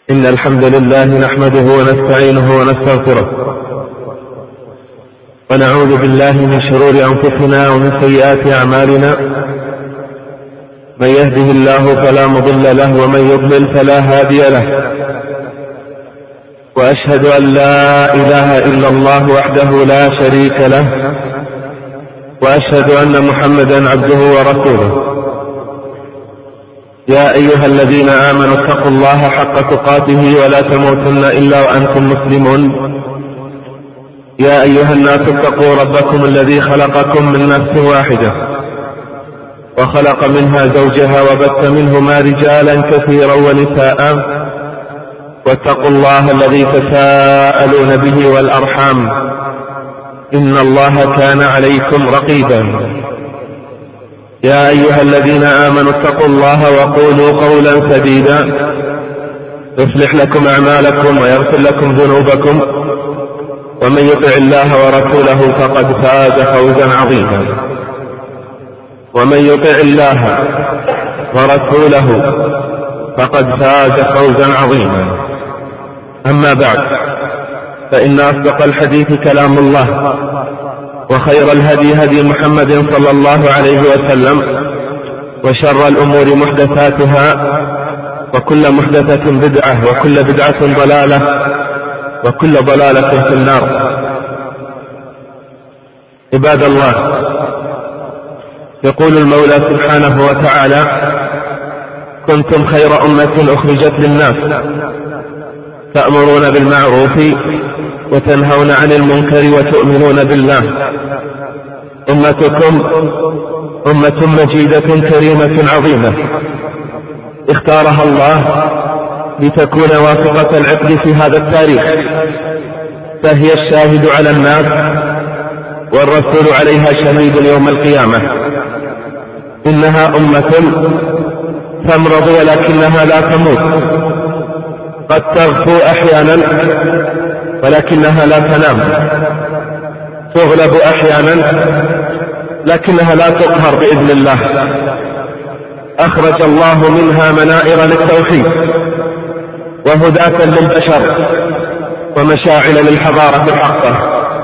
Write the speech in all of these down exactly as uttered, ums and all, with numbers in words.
إن الحمد لله نحمده ونستعينه ونستغفره ونعوذ بالله من شرور أنفسنا ومن سيئات أعمالنا. من يهده الله فلا مضل له ومن يضلل فلا هادي له، وأشهد أن لا إله إلا الله وحده لا شريك له، وأشهد أن محمدا عبده ورسوله. يا أيها الذين آمنوا اتقوا الله حق تقاته ولا تموتن إلا وأنتم مسلمون. يا أيها الناس اتقوا ربكم الذي خلقكم من نفس واحدة وخلق منها زوجها وبث منهما رجالا كثيرا ونساء، واتقوا الله الذي تساءلون به والأرحام إن الله كان عليكم رقيبا. يا أيها الذين آمنوا اتقوا الله وقولوا قولا سديدا يصلح لكم أعمالكم ويغفر لكم ذنوبكم، ومن يطع الله ورسوله فقد فاز فوزا عظيما. ومن يطع الله ورسوله فقد فاز فوزا عظيما. أما بعد، فإن أصدق الحديث كلام الله، وخير الهدي هدي محمد صلى الله عليه وسلم، وشر الأمور محدثاتها، وكل محدثة بدعة، وكل بدعة ضلالة، وكل ضلالة في النار. عباد الله، يقول المولى سبحانه وتعالى: كنتم خير أمة أخرجت للناس تأمرون بالمعروف وتنهون عن المنكر وتؤمنون بالله. أمتكم أمة مجيدة كريمة عظيمة اختارها الله لتكون وافقة العقد في هذا التاريخ، فهي الشاهد على الناس والرسول عليها شهيد يوم القيامة. إنها أمة تمرض ولكنها لا تموت، قد تغفو أحيانا ولكنها لا تنام، تغلب أحيانا لكنها لا تقهر بإذن الله. أخرج الله منها منائر للتوحيد وهداة للبشر ومشاعل للحضارة الحقة.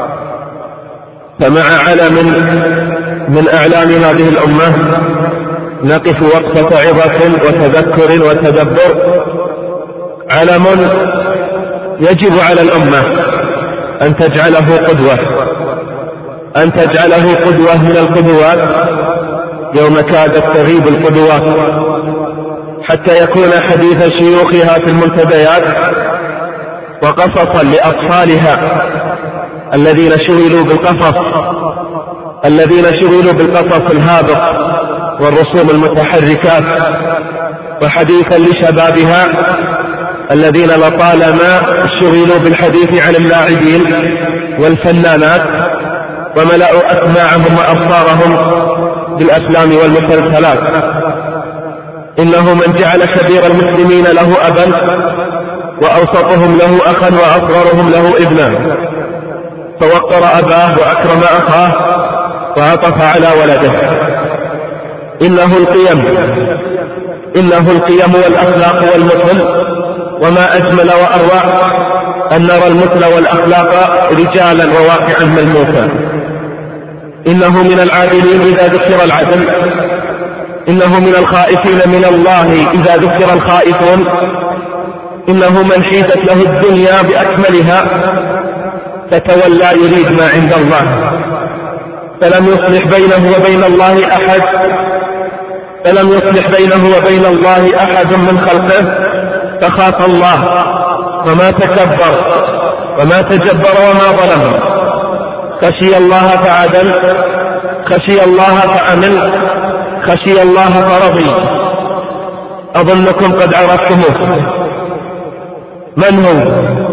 فمع علم من أعلام هذه الأمة نقف وقفة عظة وتذكر وتدبر. علم يجب على الأمة أن تجعله قدوة، أن تجعله قدوة من القدوات يوم كادت تغيب القدوات، حتى يكون حديث شيوخها في المنتديات وقصصا لأطفالها الذين شغلوا بالقصص الذين شغلوا بالقصص الهابط والرسوم المتحركات، وحديثا لشبابها الذين لطالما شغلوا بالحديث عن اللاعبين والفنانات وملأوا أسماعهم وأبصارهم بالأفلام والمسلسلات. إنه من جعل كبير المسلمين له أبا، وأوسطهم له أخا، وأصغرهم له ابنا، فوقر أباه وأكرم أخاه وعطف على ولده. إنه القيم إنه القيم والأخلاق والمثل، وما أجمل وأروع أن نرى المثل والأخلاق رجالا وواقعا ملموسا. إنه من العادلين إذا ذكر العدل، إنه من الخائفين من الله إذا ذكر الخائفون. إنه من حيزت له الدنيا بأكملها فتولى يريد ما عند الله، فلم يصلح بينه وبين الله أحد فلم يصلح بينه وبين الله أحد من خلقه، فخاف الله وما تكبر وما تجبر وما ظلم. خشي الله فعدل، خشي الله فأمن، خشي الله فرضي. أظنكم قد عرفتموه. من هو؟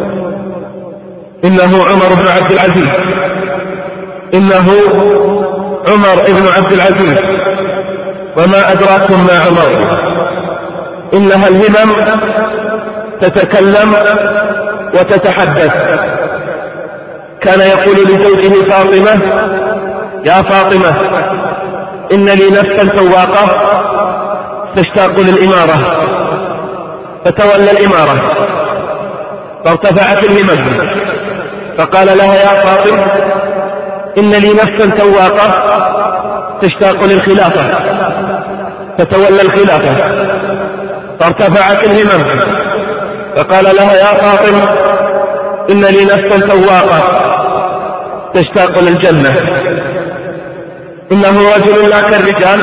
إنه عمر بن عبد العزيز إنه عمر بن عبد العزيز وما أدراكم ما عمر؟ إنها الهمم تتكلم وتتحدث. كان يقول لزوجه فاطمة: يا فاطمة، إن لي نفسا سواقة تشتاق للإمارة، فتولى الإمارة. فارتفعت الهمم، فقال لها يا فاطمة إن لي نفسا تواقة تشتاق للخلافة، فتولى الخلافة. فارتفعت الهمم، فقال لها يا فاطمة إن لي نفسا تواقة تشتاق للجنة. إنه رجل لا كالرجال،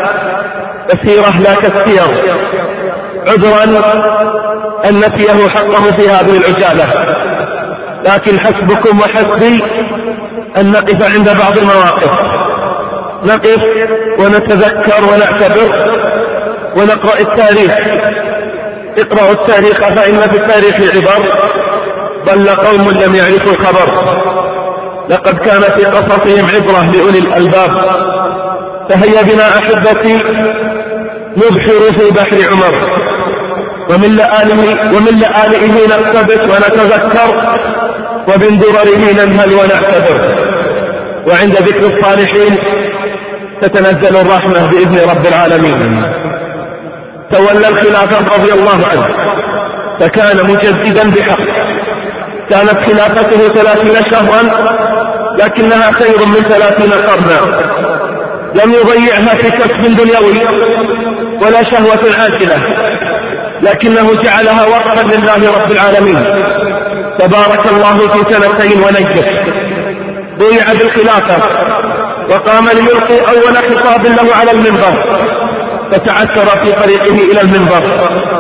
كثيرة لا كالسير، عذرا أن نسيه حقه في هذه العجالة، لكن حسبكم وحسبي أن نقف عند بعض المواقف، نقف ونتذكر ونعتبر ونقرأ التاريخ. اقرأوا التاريخ فإن في التاريخ عبر، ضل قوم لم يعرفوا الخبر، لقد كان في قصصهم عبرة لأولي الألباب. فهيا بنا أحبتي نبحر في بحر عمر، ومن لآله ومن لآله نقتبس ونتذكر، ومن درره ننهل ونعتبر، وعند ذكر الصالحين تتنزل الرحمة بإذن رب العالمين. تولى الخلافة رضي الله عنه، فكان مجددا بحق. كانت خلافته ثلاثين شهرا، لكنها خير من ثلاثين قرنا. لم يضيعها في كسب دنيوي ولا شهوة عاجلة، لكنه جعلها وقفا لله رب العالمين. تبارك الله في سنتين ونجح، ضيع بالخلافة، وقام ليلقي أول خطاب له على المنبر، فتعثر في طريقه إلى المنبر،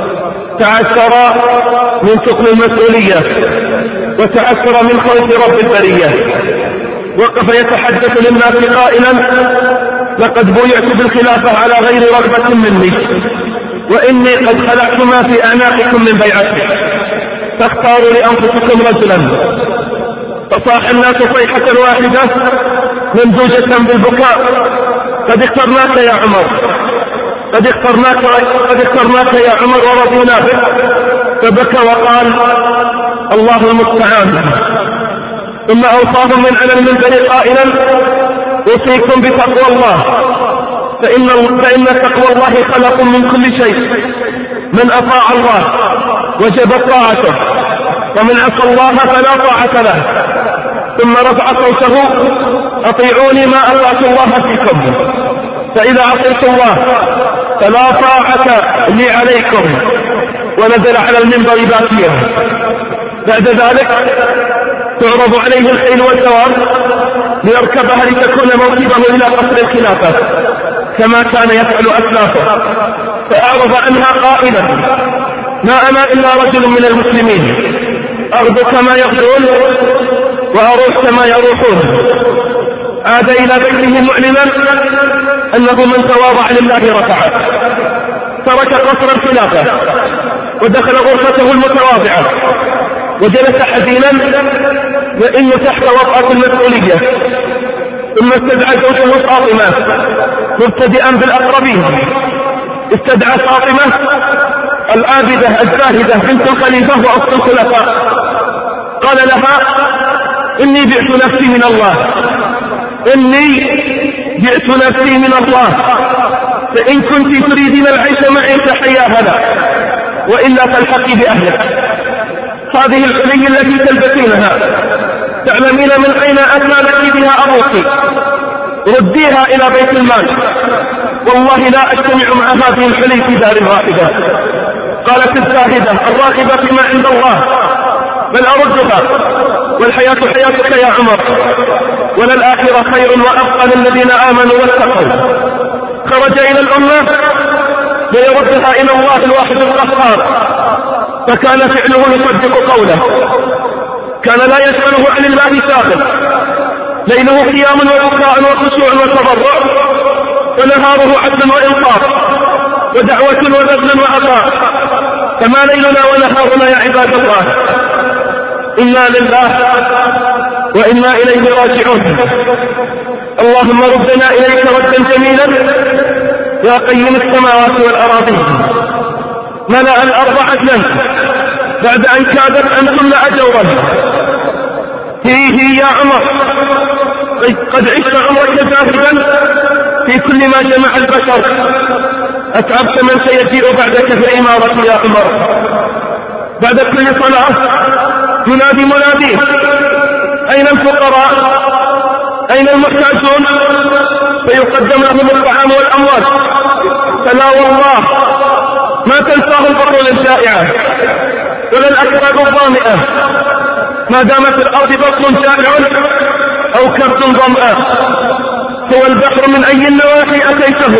تعثر من ثقل المسؤولية، وتعثر من خوف رب البرية. وقف يتحدث للناس قائلا لقد بويعت بالخلافة على غير رغبة مني، وإني قد خلعت ما في أعناقكم من بيعتي، فاختاروا لأنفسكم رجلا. فصاح الناس صيحة واحدة ممزوجة بالبكاء: قد اخترناك يا عمر، قد اخترناك, قد اخترناك يا عمر ورضينا بك. فبكى وقال الله المستعان. ثم أوصاهم من على المنبر قائلا أوصيكم بتقوى الله، فإن, فإن تقوى الله خلق من كل شيء. من أطاع الله وجبت طاعته، ومن عصى الله فلا طاعة له. ثم رفع صوته: أطيعوني ما أطعت الله فيكم، فإذا عصيت الله فلا طاعة لي عليكم. ونزل على المنبر باكيا. بعد ذلك تعرض عليه الخيل والدواب ليركبها لتكون موكبه إلى قصر الخلافة كما كان يفعل أسلافه، فأعرض عنها قائلا: ما أنا إلا رجل من المسلمين، أغدو كما يغدون وأروح كما يروحون. عاد إلى بيته معلنا أنه من تواضع لله رفعه، ترك قصر الخلافة ودخل غرفته المتواضعة وجلس حزينا وإن تحت وطأة المسؤولية. ثم استدعى زوجه فاطمة مبتدئا بالأقربين. استدعى فاطمة العابدة الزاهدة بنت الخليفة وأخت الخلفاء، قال لها: إني بعت نفسي من الله، إني بعت نفسي من الله، فإن كنت تريدين العيش معي فحيا هلا، وإلا فالحقي بأهلك. هذه الحلي التي تلبسينها تعلمين من أين أتى لك بها أبوك، رديها إلى بيت المال، والله لا أجتمع مع هذه الحلي في دار واحدة. قالت الزاهدة الراغبة فيما عند الله: بل أردها، والحياة حياتك يا عمر، وللآخرة خير وأبقى للذين آمنوا واتقوا. خرج إلى الأمة ليردها إلى الله الواحد القهار، فكان فعله يصدق قوله، كان لا يسأله عن الله شاغل، ليله قيام وبكاء وخشوع وتضرع، ونهاره عدل وإنصاف ودعوة وبذل وعطاء. فما ليلنا ونهارنا يا عباد الله، إنا لله وإنا إليه راجعون. اللهم ردنا إليك ردا جميلا يا قيم السماوات والأراضين. ملأ الأرض عدلا بعد أن كادت أن تملأ جورا. فيه يا عمر قد عشت عمرك زاهدا في كل ما جمع البشر، أتعبت من سيجيء بعدك في الإمارة يا عمر. بعد كل صلاة ينادي مناديه: أين الفقراء؟ أين المحتاجون؟ فيقدم لهم الطعام والأموال. فلا والله ما تنساه البطون الجائعة ولا الأكباد الظامئة ما دام في الأرض بطن جائع أو كبد ظمآن. هو البحر من أي النواحي أتيته،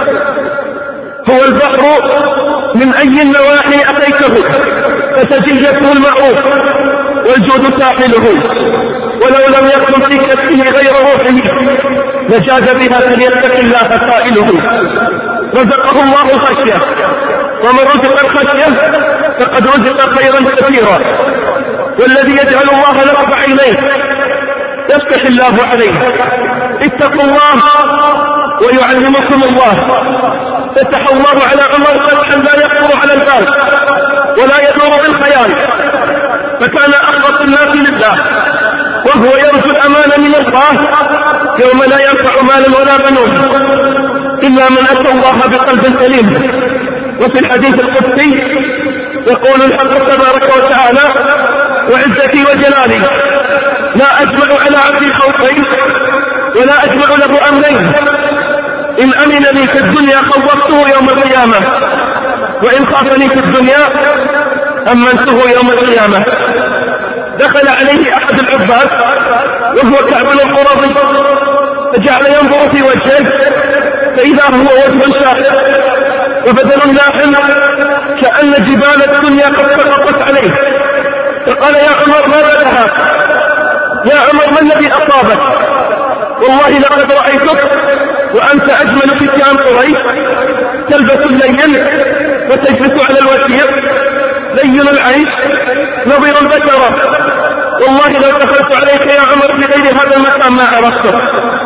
هو البحر من أي النواحي أتيته، فسجيته المعروف والجود ساحله، ولو لم يكن في كفه غير روحه لجاد بها فليتق الله قائله. رزقه الله الخشية، ومن رزق الخشية فقد رزق خيرا كثيرا. والذي يجعل الله له عينيه يفتح الله عليه. اتقوا الله ويعلمكم الله. فتح الله على عمر فتحا لا يخطر على البال ولا يدور بالخيال، فكان أخلص الناس لله، وهو يرجو الأمان من الله يوم لا ينفع مال ولا بنون إلا من أتى الله بقلب سليم. وفي الحديث القدسي يقول الحق تبارك وتعالى: وعزتي وجلالي لا أجمع على عبدي خوفين ولا أجمع له أمنين، إن أمنني في الدنيا خوفته يوم القيامة، وإن خافني في الدنيا أمنته يوم القيامة. دخل عليه أحد العباد وهو كعب القرظي فجعل ينظر في وجهه فإذا هو وجه شاحب وبدن لاحم كأن جبال الدنيا قد سقطت عليه. فقال: يا عمر ماذا لها؟ يا عمر ما الذي أصابك؟ والله لقد رأيتك وأنت أجمل فتيان قريش، تلبس اللين وتجلس على الوثيق لين العيش نظير البشرة. والله لو دخلت عليك يا عمر في غير هذا المكان ما عرفته.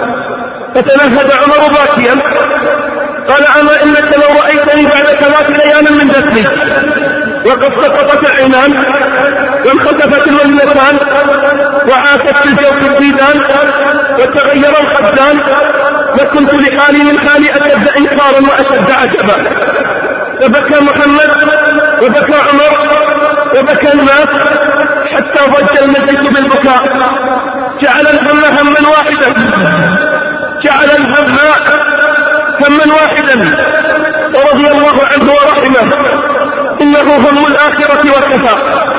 فتنهد عمر باكيا قال: أما إنك لو رأيتني بعد ثلاث ليال من دفني وقد سقطت العينان وانخسفت الوجنتان وعاكت في الجوف الديدان وتغير الخدان لكنت لحالي من حالي أشد إنكارا وأشد عجبا. فبكى محمد وبكى عمر وبكى الناس حتى ضج المجلس بالبكاء. جعل الهم هما واحدا، جعل الهم هما واحدا، ورضي الله عنه ورحمه، إنه هم الآخرة وكفى.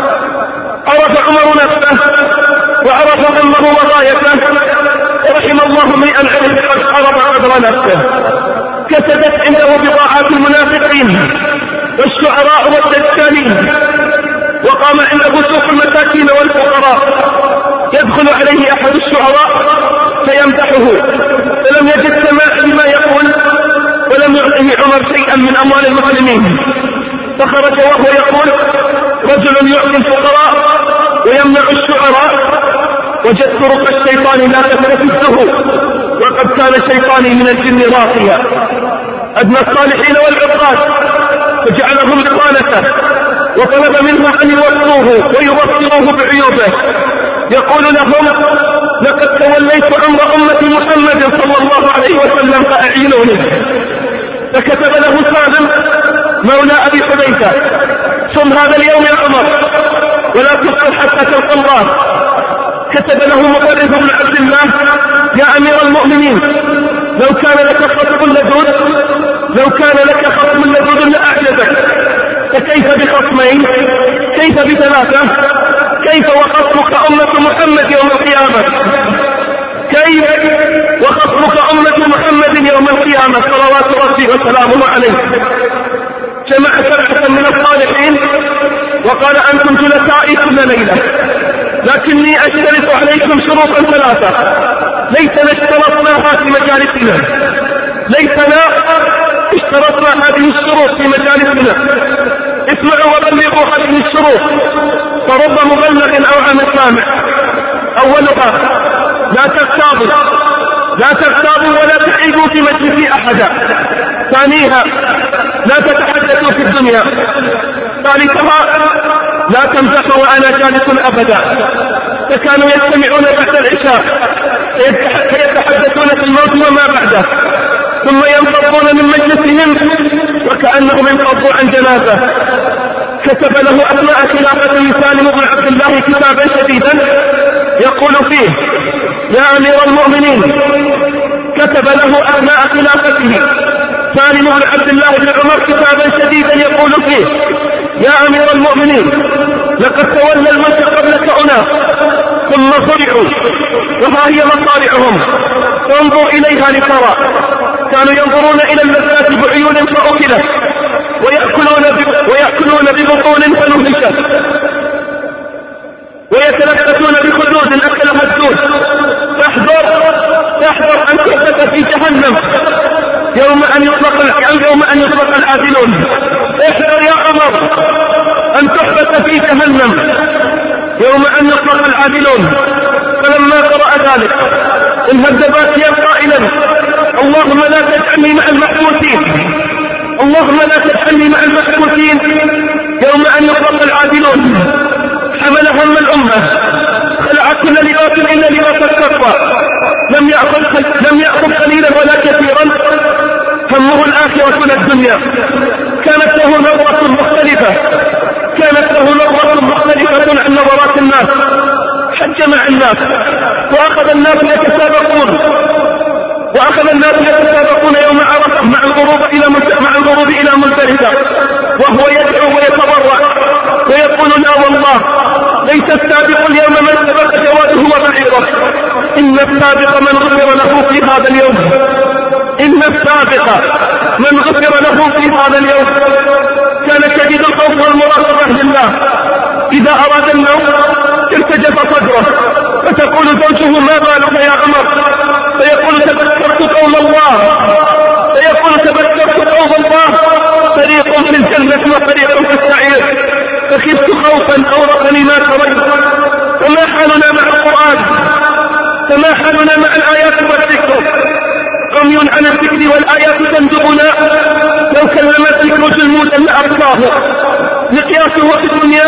عرف عمر نفسه وعرف همه وغايته، ورحم الله امرئا عنه قد عرف قدر نفسه. كسدت عنده بضاعات المنافقين والشعراء والدجالين، وقام عنده سوق المساكين والفقراء. يدخل عليه أحد الشعراء فيمدحه، فلم يجد سماع لما يقول ولم يعطه عمر شيئا من أموال المسلمين، فخرج وهو يقول: رجل يعطي الفقراء ويمنع الشعراء، وجدت رق الشيطان لا تتنفسه، وقد كان شيطاني من الجن راقيا. أدنى الصالحين والعقاد فجعلهم بطانته، وطلب منهم أن يوصوه ويبصروه بعيوبه. يقول لهم: لقد توليت أمر أمة محمد صلى الله عليه وسلم فأعينوني. فكتب له سالم مولى أبي حذيفة: صم هذا اليوم يا عمر ولا تفطر حتى تلقى الله. كتب له مطرف بن عبد الله: يا أمير المؤمنين، لو كان لك خصم لدود لو كان لك خصم لدود لأعجبك، فكيف بخصمين؟ كيف بثلاثة؟ كيف وخصمك أمة محمد يوم القيامة؟ كيف وخصمك أمة محمد يوم القيامة صلوات ربي وسلامه عليه. جمع سبعة من الصالحين وقال: أنتم جلسائي كل ليلة، لكني أشترط عليكم شروطا ثلاثة ليتنا اشترطناها في مجالسنا ليتنا اشترطنا هذه الشروط في مجالسنا. اسمعوا وبلغوا هذه الشروط، فرب مبلغ أو عن سامع. أولها: لا تغتابوا لا تغتابوا ولا تعيبوا في مجلس أحدا. ثانيها: لا تتحدثوا في الدنيا. ثالثها: لا تمزحوا وأنا جالس أبدا. فكانوا يجتمعون بعد العشاء فيتحدثون في الموت وما بعده، ثم ينفضون من مجلسهم وكأنهم انفضوا عن جنازة. كتب له أثناء خلافته سالم بن عبد الله الله كتابا شديدا يقول فيه: يا أمير المؤمنين، كتب له أثناء خلافته سالم بن عبد الله بن عمر كتابا شديدا يقول فيه: يا أمير المؤمنين، لقد تولى الملك قبلك أناس ثم صرعوا وها هي مصارعهم، فانظر إليها لترى. كانوا ينظرون إلى اللذات بعيون فأكلت، ويأكلون ويأكلون ببطون فنهشت، ويتلفتون بخدود أكلها الدود. فاحذر فاحذر أن تحدث في جهنم يوم أن يطلق يوم أن يطلق العادلون. احذر يا عمر أن تحدث في جهنم يوم أن يطلق العادلون. فلما قرأ ذلك انهد باكيا قائلا: اللهم لا تجعلني مع المحبوسين، اللهم لا تجعلني مع المحبوسين يوم أن يطلق العادلون. حمل هم الأمة، خلع كل لباس إلا لباس التقوى، لم يأخذ لم يأخذ قليلا ولا كثيرا، همه الآخرة من الدنيا. كانت له نظرة مختلفة كانت له نظرة مختلفة عن نظرات الناس. حج مع الناس وأخذ الناس يتسابقون وأخذ الناس يتسابقون يوم عرفة مع الغروب إلى مع الغروب إلى مزدلفة، وهو يدعو ويتضرع ويقول: لا والله، ليس السابق اليوم من سبق جواده وبعيره، إن السابق من غفر له في هذا اليوم إن السابق من غفر له في هذا اليوم. كان شديد الخوف والمراقبة لله، إذا أراد النوم ارتجف صدره، فتقول زوجه: ما بالك يا عمر؟ فيقول: تذكرت قول الله فيقول تذكرت قول الله فريق في الجنة وفريق في السعير، فخفت خوفا أورقني ما تريت. فما حالنا مع القرآن؟ فما حالنا مع الآيات والذكر؟ رمي عن الذكر والآيات تندبنا، لو كلم الذكر جلمودا لأبقاه. مقياسه في الدنيا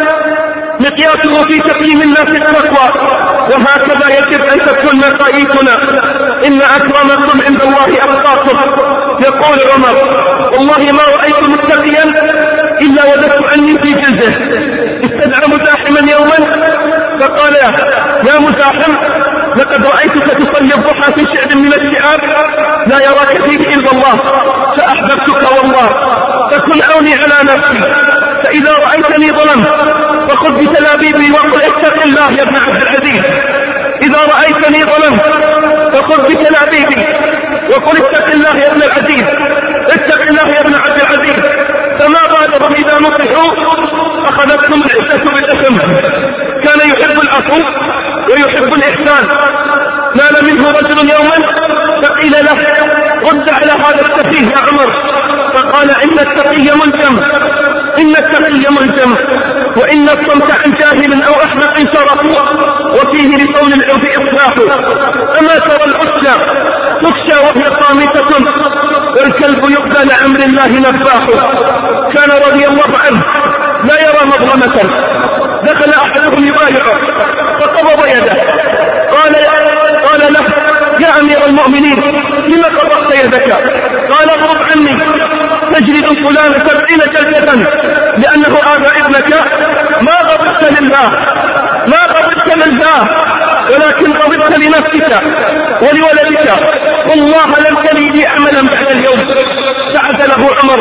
مقياسه في تقييم الناس التقوى، وهكذا يجب أن تكون مقاييسنا. إن أكرمكم عند الله أتقاكم. يقول عمر: والله ما رأيت متقيا إلا وجدت عني في جلده. استدعى مزاحما يوما فقال: يا مزاحم، لقد رأيتك تصلي الضحى في شعب من الشعاب لا يراك فيه إلا الله، فأحببتك والله، فكن عوني على نفسي، فإذا رأيتني ظلمت فخذ بتلابيبي وقل: اتق الله يا ابن عبد العزيز. إذا رأيتني ظلمت فخذ بتلابيبي وقل: اتق الله يا ابن العزيز، اتق الله يا ابن عبد العزيز. فما بالهم إذا نصحوا أخذتهم العزة بالإثم. كان يحب العفو ويحب الإحسان. نال منه رجل يوما فقيل له: رد على هذا التقي يا عمر. فقال: إن التقي ملزم إن التقي ملزم وإن الصمت عن جاهل أو أحمق شرف، وفيه لقول العرف إصلاح. أما ترى العشى تخشى وهي صامتة، والكلب يقضى لأمر الله نباح. كان رضي الله عنه لا يرى مظلمة. دخل أحدهم يبايعه فقبض يده، قال قال له: يا أمير المؤمنين، لما قبضت يدك؟ قال: اضرب عني، تجلد فلان سبعين جلدة لأنه آذى ابنك. ما غضبت لله ما غضبت لله ولكن غضبت لنفسك ولولدك. والله لن تلي عملا بعد اليوم. سعد له عمر،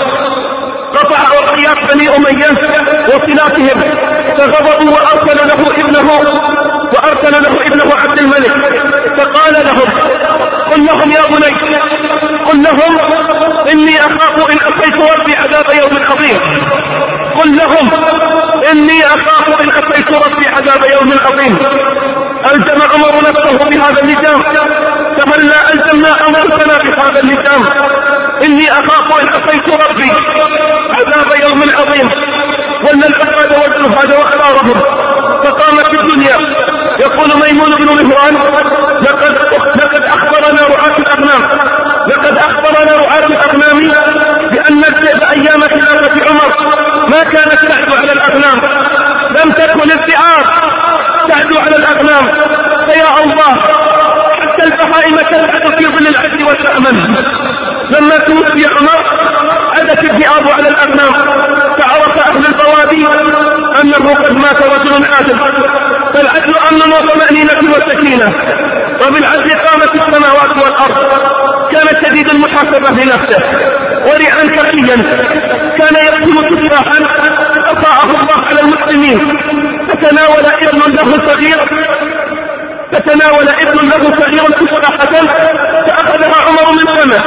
قطع وقياس بني أمية وصلاتهم، فغضبوا وأرسل له ابنه وأرسل له ابنه عبد الملك، فقال لهم: قل لهم يا بني قل لهم إني أخاف إن أتيت ربي عذاب يوم عظيم. قل لهم إني أخاف إن أتيت ربي عذاب يوم عظيم. ألزم عمر نفسه بهذا اللجام، فهل لا ألزمنا أنفسنا بهذا اللجام؟ إني أخاف إن أتيت ربي عذاب يوم عظيم. ولا العباد والزهاد وأخبارهم، فقام في الدنيا يقول ميمون بن مهران: لقد لقد أخبرنا رعاة الأغنام لقد أخبرنا رعاة الأغنام بأن الذئب أيام خلافة عمر ما كانت تعدو على الأغنام، لم تكن الذئاب تعدو على الأغنام. فيا الله، حتى البهائم تلعب في ظل العز والتأمن. لما توفي عمر عدت الذئاب على الأغنام، فعرف أهل البوادي وأنه قد مات رجل عادل، فالعدل أمن وطمأنينة وسكينة، وبالعدل قامت السماوات والأرض. كان شديد المحاسبة لنفسه ورعا تقيا، كان يقتل تفاحا أطاعه الله على المسلمين، فتناول ابن له صغير فتناول ابن له صغير تفاحة فأخذها عمر من فمه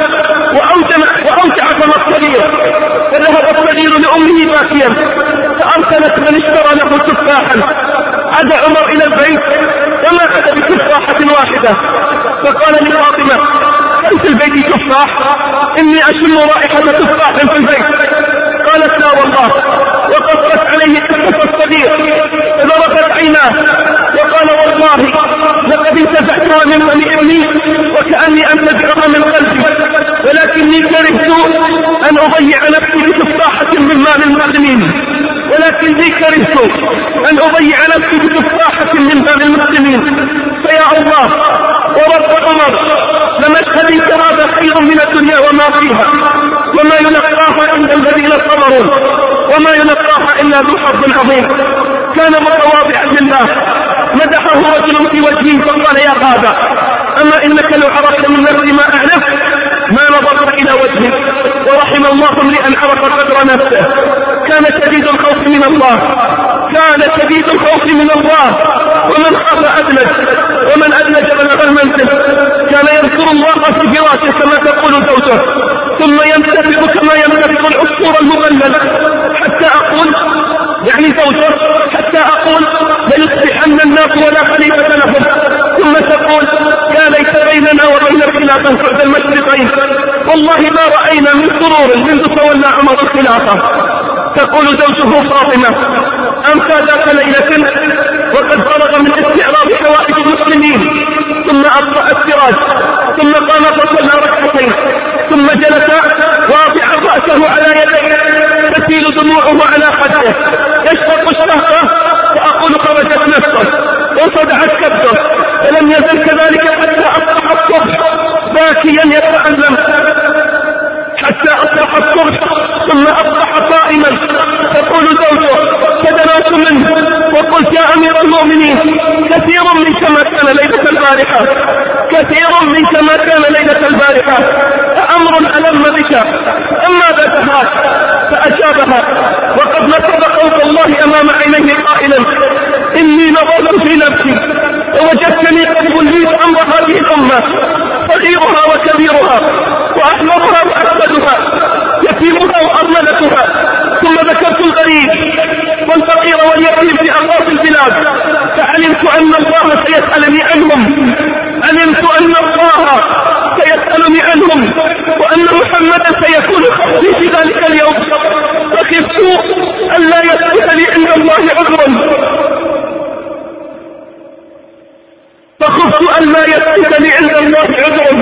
وأوجع فم الصغير، فذهب الصغير لأمه باكيا فأرسلت من اشترى له تفاحا. عاد عمر إلى البيت وما أتى بتفاحة واحدة، فقال لفاطمة: هل في البيت تفاح؟ إني أشم رائحة تفاح في البيت. قالت: لا والله. وقصت عليه قصة الصغير فضربت عيناه وقال: والله لقد انتزعتها من فم ابني وكأني أنتزعها من قلبي، ولكني كرهت أن أضيع نفسي بتفاحة من مال المسلمين ولكني كرهت أن أضيع نفسي بتفاحة من مال المسلمين. فيا الله ورب عمر، لمشهدي كهذا خير من الدنيا وما فيها، وما يلقاها إلا الذين صبروا، وما يلقاها إلا ذو حظ عظيم. كان متواضعا لله، مدحه رجل في وجهه فقال: يا هذا، أما إنك لو عرفت من نفسي ما أعرف ما نظرت إلى وجهك. ورحم الله امرئا عرف قدر نفسه. كان شديد الخوف من الله، كان شديد الخوف من الله، ومن خاف أدلج، ومن أدلج بلغ المنزل. كان يذكر الله في فراشه كما تقول زوجه، ثم ينتفض كما ينتفض العصفور المغلل، حتى أقول يعني زوجه حتى أقول ليصبحن الناس ولا خليفة لهم، ثم تقول: يا ليت بيننا وبين خلافا بعد المشرقين، والله ما رأينا من سرور منذ تولى عمر الخلافة. تقول زوجه فاطمة: أمسى ذات ليلة وقد فرغ من استعراض حوائج المسلمين، ثم أطفأ السراج، ثم قام فصلى ركعتين، ثم جلس واضعا رأسه على يديه تسيل دموعه على خده، يشفق الشهقة، فأقول خرجت نفسه وصدعت كبده، فلم يزل كذلك حتى أصبح الصبح باكيا يتألم، حتى أصبح الصبح ثم أصبح قائما. تقول زوجه: فدنوت منه وقلت: يا أمير المؤمنين، كثير منك ما كان ليلة البارحة، كثير منك ما كان ليلة البارحة، فأمر ألم بك، أما ذا تهاك؟ فأجابها وقد نصب قول الله أمام عينيه قائلا: إني نظرت في نفسي ووجدتني قد وليت أمر هذه الأمة، صغيرها وكبيرها وأحمرها وأسودها، يتيمها وأرملتها. ثم ذكرت الغريب والفقير واليتيم في أقاصي البلاد، فعلمت أن الله سيسألني عنهم، علمت أن الله سيسألني عنهم، وأن محمدا سيكون خطبي في ذلك اليوم، فخفت أن لا يثبت لي عند الله عذر، فخفت أن لا يثبت لي عند الله عذر.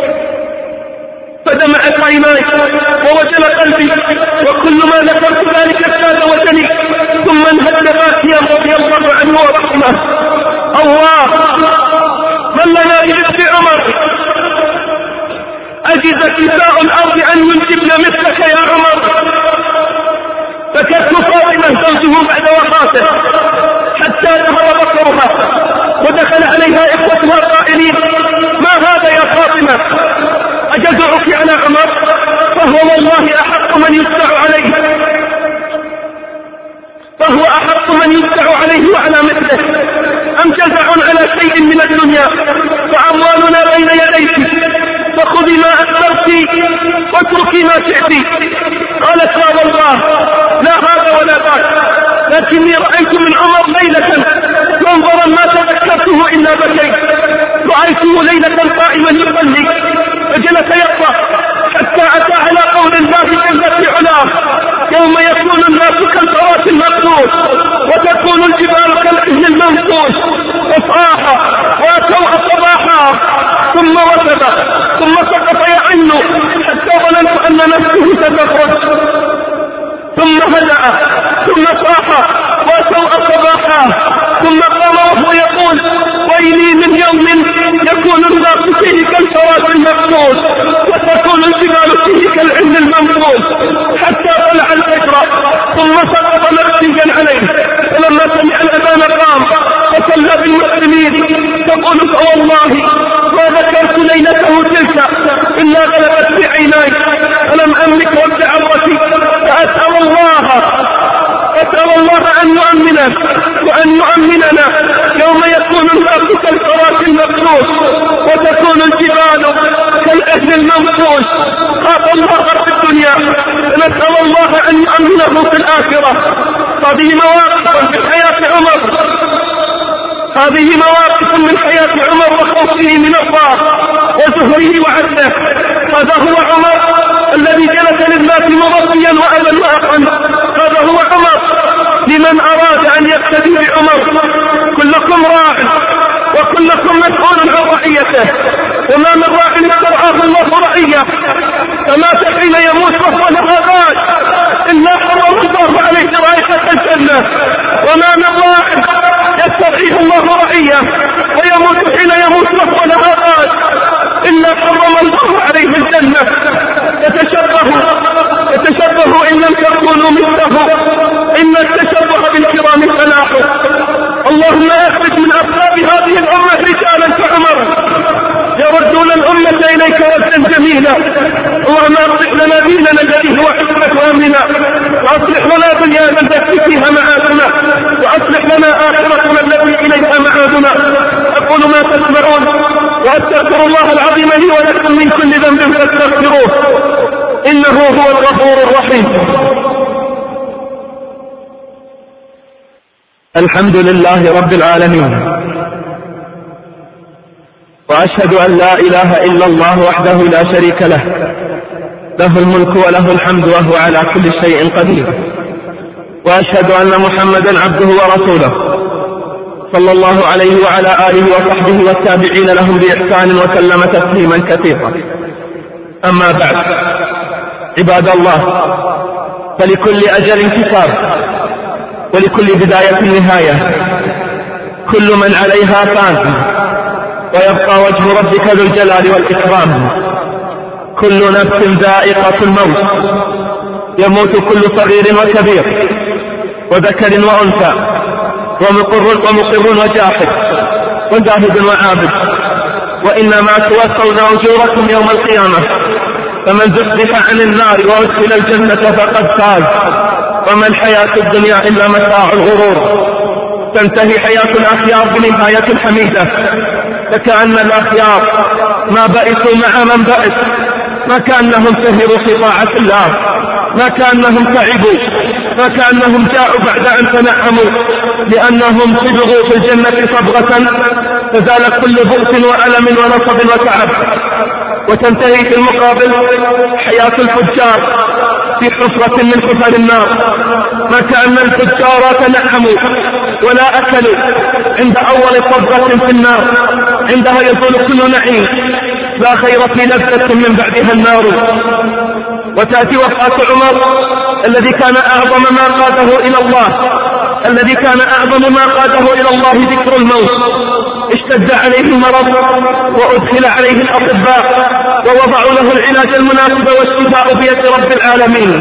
فدمعت عيناي ووجل قلبي، وكل ما ذكرت ذلك ازداد وجلي، ثم انهد باكيا رضي الله عنه ورحمه. الله من لنا بمثل عمر، أجز كساء الأرض أن ينجبن مثلك يا عمر. فكرت فاطمة زوجه بعد وفاته حتى ظهر بصرها، ودخل عليها إخوتها قائلين: ما هذا يا فاطمة؟ أجزعك على عمر؟ فهو والله أحق من يدفع عليه، فهو أحق من يدفع عليه وعلى مثله. أم جزع على شيء من الدنيا؟ فأموالنا بين يديك، فخذي ما أكثرت واتركي ما شئت. قالت: لا والله، لا هذا ولا ذاك، لكني رأيت من عمر ليلة منظرا ما تذكرته إلا بكيت. رأيته ليلة قائما يصلي فجلس يقرأ حتى أتى على قول الله جل في علاه: يوم يكون الناس كالفراش المبثوث وتكون الجبال كالعهن المنفوش، فصاح وأتوا صباحا، ثم وثب، ثم سقط يعن حتى ظننت أن نفسه ستخرج، ثم هدأ، ثم صاح وأتوا صباحا، ثم قام وهو يقول: ويلي من يوم يكون الناس فيه كالفراش المبثوث وتكون الجبال فيه كالعهن المنفوش، حتى طلع الفجر، ثم سقط مغشيا عليه، تصلى بالمسلمين تقول فوالله ما ذكرت ليلته تلك إلا غلبت في عيناي فلم أملك وابد عرتي فأسأل الله أسأل الله أن يؤمننا وأن يؤمننا يوم يكون الناس كالفراش المبثوث وتكون الجبال كالأهل المنفوش. خاف الله في الدنيا نسأل الله أن يؤمنه في الآخرة. هذه مواقف من حياة عمر هذه مواقف من حياة عمر وخوفه من الله وزهره وعدله. هذا هو عمر الذي جلس للناس مغطيا وأبا وأخا. هذا هو عمر لمن أراد أن يقتدي بعمر. كلكم راع وكلكم مسؤول عن رعيته وما من راع استرعاه الله رعية فمات حين يموت وهو لها غاش إلا حرم الله عليه رائحة الجنة. وما من راع يسترعيه الله رعية ويموت حين يموت وهو لها غاش إلا حرم الله عليه الجنة. يتشبهوا يتشبهوا إن لم تكونوا مثله إن التشبه بالكرام فلاح. اللهم اخرج من أصحاب هذه الأمة رجالا كعمر يردون الأمة إليك ردا جميلا. اللهم أصلح لنا ديننا الذي هو عصمة أمرنا وأصلح لنا دنيانا التي فيها معادنا وأصلح لنا آخرتنا التي إليها معادنا. أقول ما تسمعون وأستغفر الله العظيم لي ولكم من كل ذنب فاستغفروه إنه هو الغفور الرحيم. الحمد لله رب العالمين وأشهد أن لا إله إلا الله وحده لا شريك له له الملك وله الحمد وهو على كل شيء قدير. وأشهد أن محمدا عبده ورسوله صلى الله عليه وعلى آله وصحبه والتابعين لهم بإحسان وسلم تسليما كثيرا. أما بعد عباد الله فلكل أجل كتاب ولكل بداية نهاية. كل من عليها فان ويبقى وجه ربك ذو الجلال والإكرام. كل نفس ذائقة الموت يموت كل صغير وكبير وذكر وأنثى ومقر ومقر وجاحد وزاهد وعابد وإنما توفون أجوركم يوم القيامة. فمن زحزح عن النار وأدخل الجنة فقد فاز وما الحياة الدنيا إلا متاع الغرور. تنتهي حياة الأخيار بنهاية حميدة فكأن الأخيار ما بئسوا مع من بئس ما كأنهم سهروا في طاعة الله ما كأنهم تعبوا ما كأنهم جاءوا بعد أن تنعموا لأنهم صبغوا في الجنة صبغة فزال كل بؤس وألم ونصب وتعب. وتنتهي في المقابل حياة الفجار في حفرة من حفر النار ما كأن الفجار تنعموا ولا أكلوا عند أول صبغة في النار عندها يزول كل نعيم لا خير في لذة من بعدها النار. وتأتي وفاة عمر الذي كان أعظم ما قاده إلى الله الذي كان أعظم ما قاده إلى الله ذكر الموت. اشتد عليه المرض وأدخل عليه الأطباء ووضعوا له العلاج المناسب والشفاء بيد رب العالمين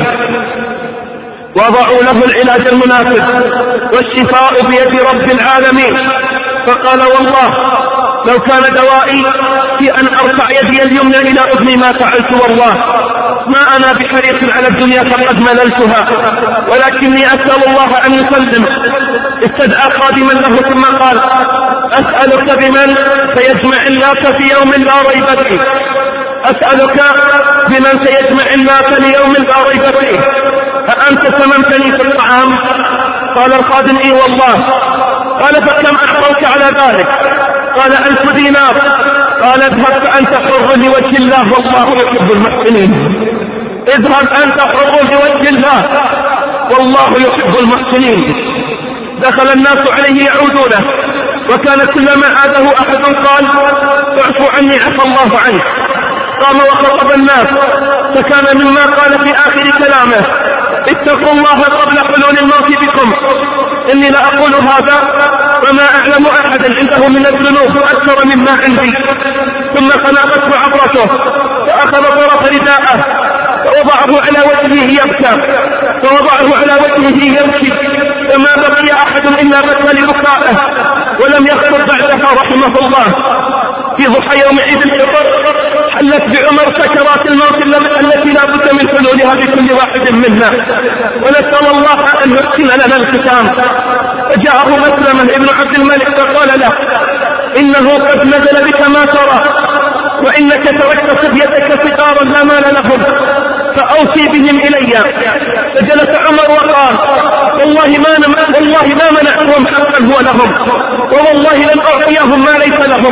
وضعوا له العلاج المناسب والشفاء بيد رب العالمين. فقال والله لو كان دوائي في أن أرفع يدي اليمنى إلى أذني ما فعلت والله ما أنا بحريص على الدنيا فقد مللتها ولكني أسأل الله أن يسلم. استدعى خادما له ثم قال أسألك بمن سيجمع الناس في يوم لا ريب فيه أسألك بمن سيجمع الناس ليوم لا ريب فيه أأنت سممتني في الطعام؟ قال الخادم إيه والله. قال فكم أحرمت على ذلك؟ قال ألف دينار. قال اذهب فأنت حر لوجه الله والله يحب المحسنين. اذهب أنت حر لوجه الله والله يحب المحسنين. دخل الناس عليه يعودونه وكان كلما عاده أحد قال اعفو عني عفى الله عنك. قام وخطب الناس فكان مما قال في آخر كلامه اتقوا الله قبل حلول الموت بكم إني لأقول هذا وما أعلم أحدا عنده من الذنوب أكثر مما عندي. ثم خنقته عبرته فأخذ طرف رداءه فوضعه على وجهه يبكى فوضعه على وجهه يبكي فما بقي أحد إلا بكى لبكائه ولم يخرج بعدها رحمه الله في ضحى يوم عيد الفطر حلت بعمر سكرات الموت التي لا بد من حلولها بكل واحد منا، ونسأل الله أن يحسن لنا الختام. فجاءه مسلمة ابن عبد الملك فقال له إنه قد نزل بك ما ترى، وإنك تركت صبيتك صغارا لا مال لهم، فأوصي بهم إلي. فجلس عمر وقال والله ما والله ما منعتهم حقا هو لهم، ووالله لن أعطيهم ما ليس لهم.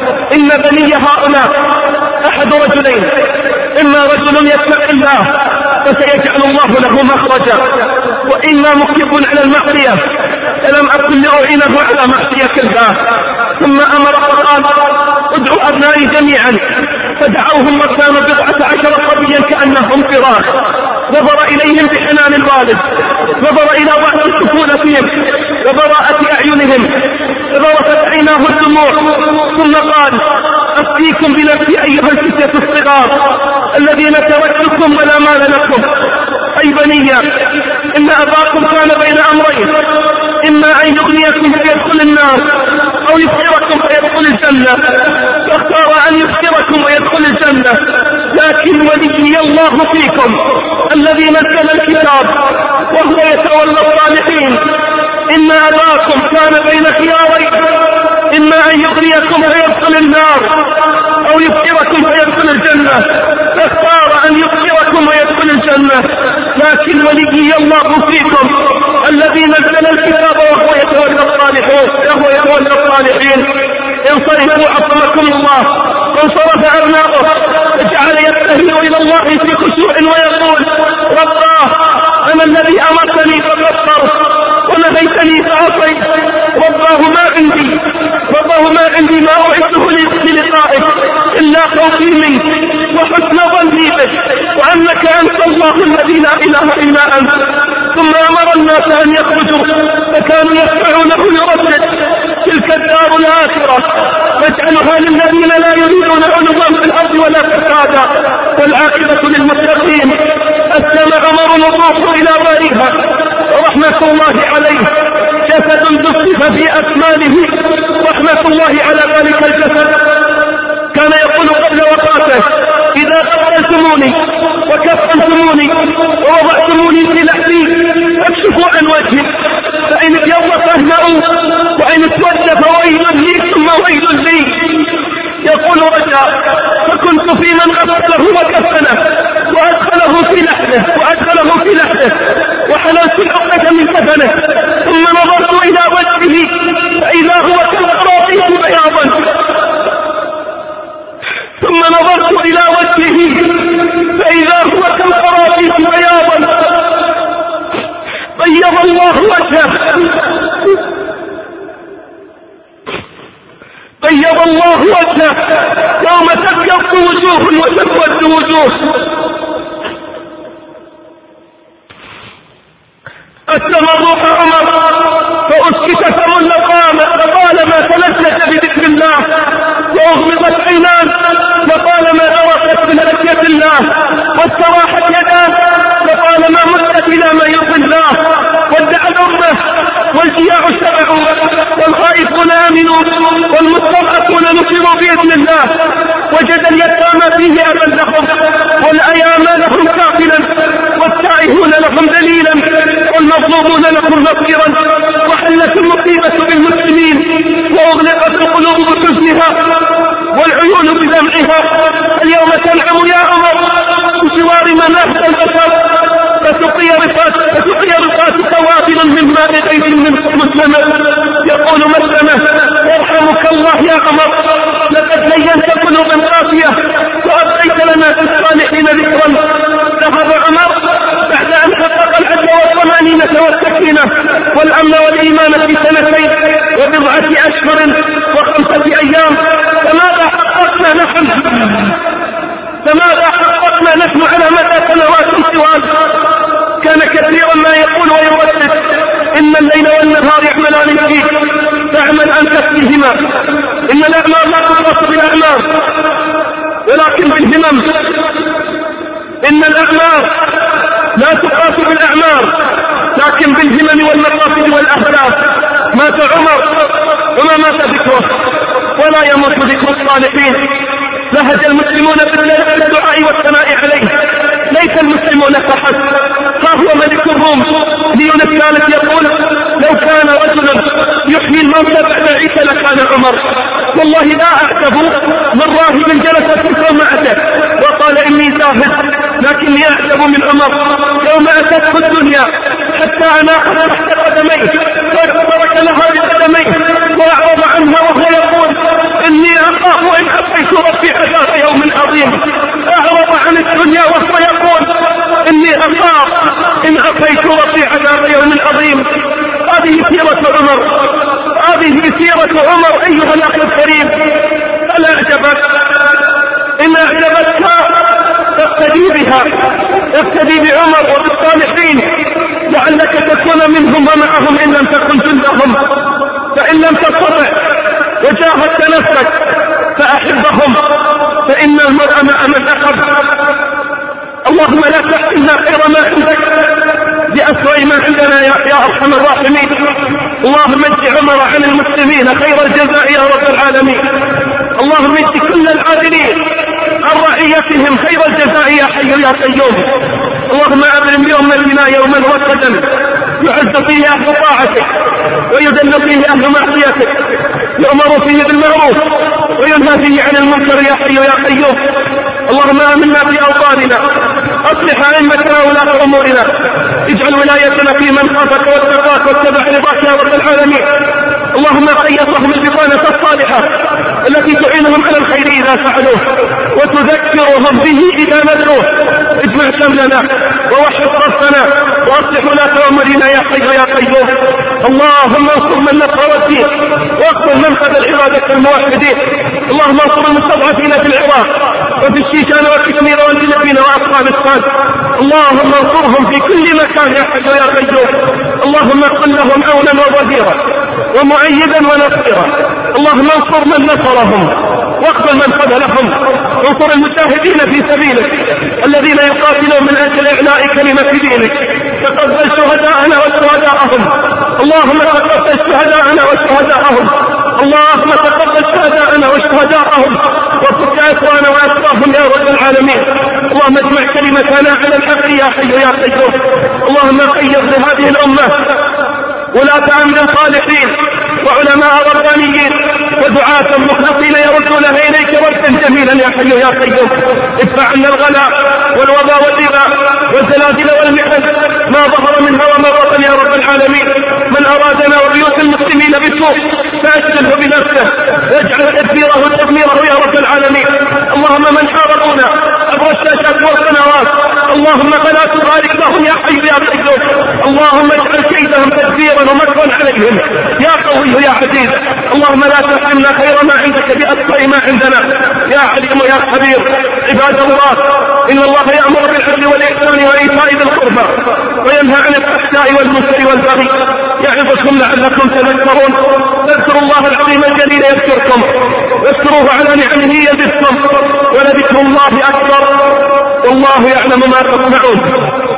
إن بني هؤلاء أحد رجلين، إما رجل يتقي الله فسيجعل الله له مخرجا، وإما مكتب على المعصية فلم أكن لأعينه على معصية الله. ثم أمر فقال ادعوا أبنائي جميعا، فدعوهم وكان بضعة عشر صبيا كأنهم فراش. نظر إليهم بحنان الوالد، نظر إلى ضعف سكونتهم وبراءة أعينهم، فذرفت عيناه الدموع، ثم قال أفتيكم بنفسي أيها الفتية الصغار الذين تركتكم ولا مال لكم. أي بني إن أباكم كان بين أمرين، إما أن يغنيكم فيدخل النار أو يفقركم فيدخل الجنة، فاختار أن يفقركم ويدخل الجنة. لكن ولي الله فيكم الذي نزل الكتاب وهو يتولى الصالحين. إن أباكم كان بين خيارين، إما أن يغنيكم فيدخل النار أو يفقركم فيدخل الجنة، فاختار أن يفقركم ويدخل الجنة. لكن ولي الله فيكم الذي نزل الكتاب وهو يتولى الصالحين وهو يتولى الصالحين. انصرفوا عصمكم الله. انصرف أبناؤه وجعل يبتهل إلى الله في خشوع ويقول رباه أنا الذي أمرتني فقصرت ونهيتني فعصيت. رباه ما عندي رباه ما عندي ما أعده للقائك إلا خوفي منك وحسن ظني بك وأنك أنت الله الذي لا إله إلا أنت. ثم أمر الناس أن يخرجوا فكانوا يسمعونه يردد تلك الدار الآخرة واجعلها للذين لا يريدون علوا في الأرض ولا فسادا والعاقبة للمتقين. أسلم عمر وطوف إلى بارها ورحمة الله عليه جسد تصف في أسمانه رحمة الله على ذلك الجسد. كان يقول قبل وفاته إذا قبلتموني وكفنتموني ووضعتموني في لحدي فاكشفوا عن وجهي، فإن ابيض فاهنأوا وإن اسود فويل لي ثم ويل لي. يقول رجاء فكنت في من غسله وكفنه وأدخله في لحده وأدخله في لحده وحللت العقدة من كفنه، ثم نظرت إلى وجهه فإذا هو كالقراطيس بياضا ثم نظرت إلى وجهه فإذا هو كالقراطيس بياضا. طيب الله وجهه طيب الله وجهه يوم تبيض وجوه وتسود وجوه. أسلم الروح عمر فأسكت فم لقام فقال ما تلذذ بذكر الله، وأغمضت عيناه فقال ما أرقت من خشية الله، واستراحت يداه فقال ما مدت إلى ما يرضي الله. ودع الأمة والجياع شرعوا والخائفون آمنوا والمستضعفون نصروا بإذن الله. وجد اليتامى فيه أبا لهم والأيام لهم كافلا والتائهون لهم دليلا والمظلومون لهم نصيرا. وحلت المصيبة بالمسلمين وأغلقت القلوب بحزنها والعيون بدمعها. اليوم تنعم يا عمر بجوار من أهدى البشر فتقي رفاتك وافلا من ماء غيث من مسلمة. يقول مسلمة يرحمك الله يا عمر لقد زينت قلوبا قاسية وأبقيت لنا في الصالحين ذكرا. ذهب عمر بعد أن حقق العدل والطمأنينة والسكينة والأمن والإيمان في سنتين وبضعة أشهر وخمسة أيام. فماذا حققنا نحن فماذا حققنا نحن على مدى سنوات طوال؟ كان كثيرا ما يقول ويردد إن الليل والنهار يعملان فيك فاعمل أنت فيهما. إن الأعمال لا تقاس بالأعمال ولكن بالهمم. إن الأعمال لا تقاس بالأعمال لكن بالهمم والمقاصد والأهداف. مات عمر وما مات ذكره ولا يموت ذكر الصالحين. لهج المسلمون بالدعاء والثناء عليه، ليس المسلمون فحسب. ها هو ملك الروم ليون الثالث يقول: لو كان رجلا يحيي الموت بعد عيسى لكان عمر. والله لا أعتب من راهب جلس في صومعته وقال إني زاهد، لكني أعتب من عمر يوم أتته الدنيا حتى أناقت تحت قدميه وترك لها بقدميه وأعرض عنها وهو يقول: إني أخاف إن أبقيت ربي عذاب يوم عظيم. أعرض عن الدنيا وهو يقول: إني أخاف إن أبقيت ربي عذاب يوم عظيم. هذه سيرة عمر، هذه سيرة عمر أيها الأخ الكريم. ألا أعجبك؟ إن أعجبتك فاقتدي بها، اقتدي بعمر وبالصالحين لعلك تكون منهم ومعهم إن لم تكن جندهم. فإن لم تستطع وجاهدت نفسك فأحبهم، فإن المرء مع من أحب. اللهم لا تحرمنا خير ما عندك بأسوأ ما عندنا يا أرحم الراحمين. اللهم اجزي عمر عن المسلمين خير الجزاء يا رب العالمين. اللهم اجزي كل العادلين عن رعيتهم خير الجزاء يا حي يا قيوم. اللهم أبرم بأمتنا يوما وسدا يعز فيه أهل طاعتك ويذل فيه أهل معصيتك، يؤمر فيه بالمعروف وينهى فيه عن المنكر يا حي يا قيوم. اللهم آمنا في أوطاننا، أصلح أئمتنا ولاة أمورنا، اجعل ولايتنا في من خافك واتقاك واتبع رضاك يا رب العالمين. اللهم خيصهم البطانة الصالحة التي تعينهم على الخير إذا فعلوه وتذكرهم به إذا نسوه. اجمع شملنا ووحد صفنا وأصلح ولاة أمورنا يا حي يا قيوم. اللهم انصر من نصر الدين واقتل من خذل عبادك الموحدين. اللهم انصر المستضعفين في العراق وفي الشيشان والكشمير والفلبين وأفغانستان. اللهم انصرهم في كل مكان يا حي يا قيوم. اللهم كن لهم عونا وظهيرا ومؤيدا ونصيرا. اللهم انصر من نصرهم واقبل من خذلهم. انصر المجاهدين في سبيلك الذين يقاتلون من أجل إعلاء كلمة دينك. تقبل شهداءنا وشهداءهم. اللهم تقبل شهداءنا وشهداءهم. اللهم تقبل شهداءنا وشهداءهم وفك أسرانا وأسراهم يا رب العالمين. اللهم اجمع كلمتنا على الحق يا حي يا قيوم. اللهم قيض لهذه الأمة ولاة أمر صالحين وعلماء ربانيين ودعاة مخلصين يردونها إليك ردا جميلا يا حي يا قيوم. ادفع عنا الغلاء والوباء والربا والزلازل والمحن ما ظهر منها وما بطن يا رب العالمين. من أرادنا وبيوت المسلمين بسوء فأشغله بنفسه واجعل تدبيره تدميره يا رب العالمين. اللهم من حاربونا عبر الشاشات والقنوات اللهم فلا تبارك لهم يا حي يا قيوم. اللهم اجعل كيدهم تدبيرا ومكرا عليهم يا قوي يا عزيز. اللهم لا تحرمنا خير ما عندك بأسوأ ما عندنا يا عليم يا خبير. عباد الله، إن الله يأمر بالعدل والإحسان وإيتاء ذي القربى وينهى عن الفحشاء والمنكر والبغي يعظكم لعلكم تذكرون. اذكروا الله العظيم الجليل يذكركم واذكروه على نعمه يزدكم ولذكر الله أكبر والله يعلم ما تصنعون.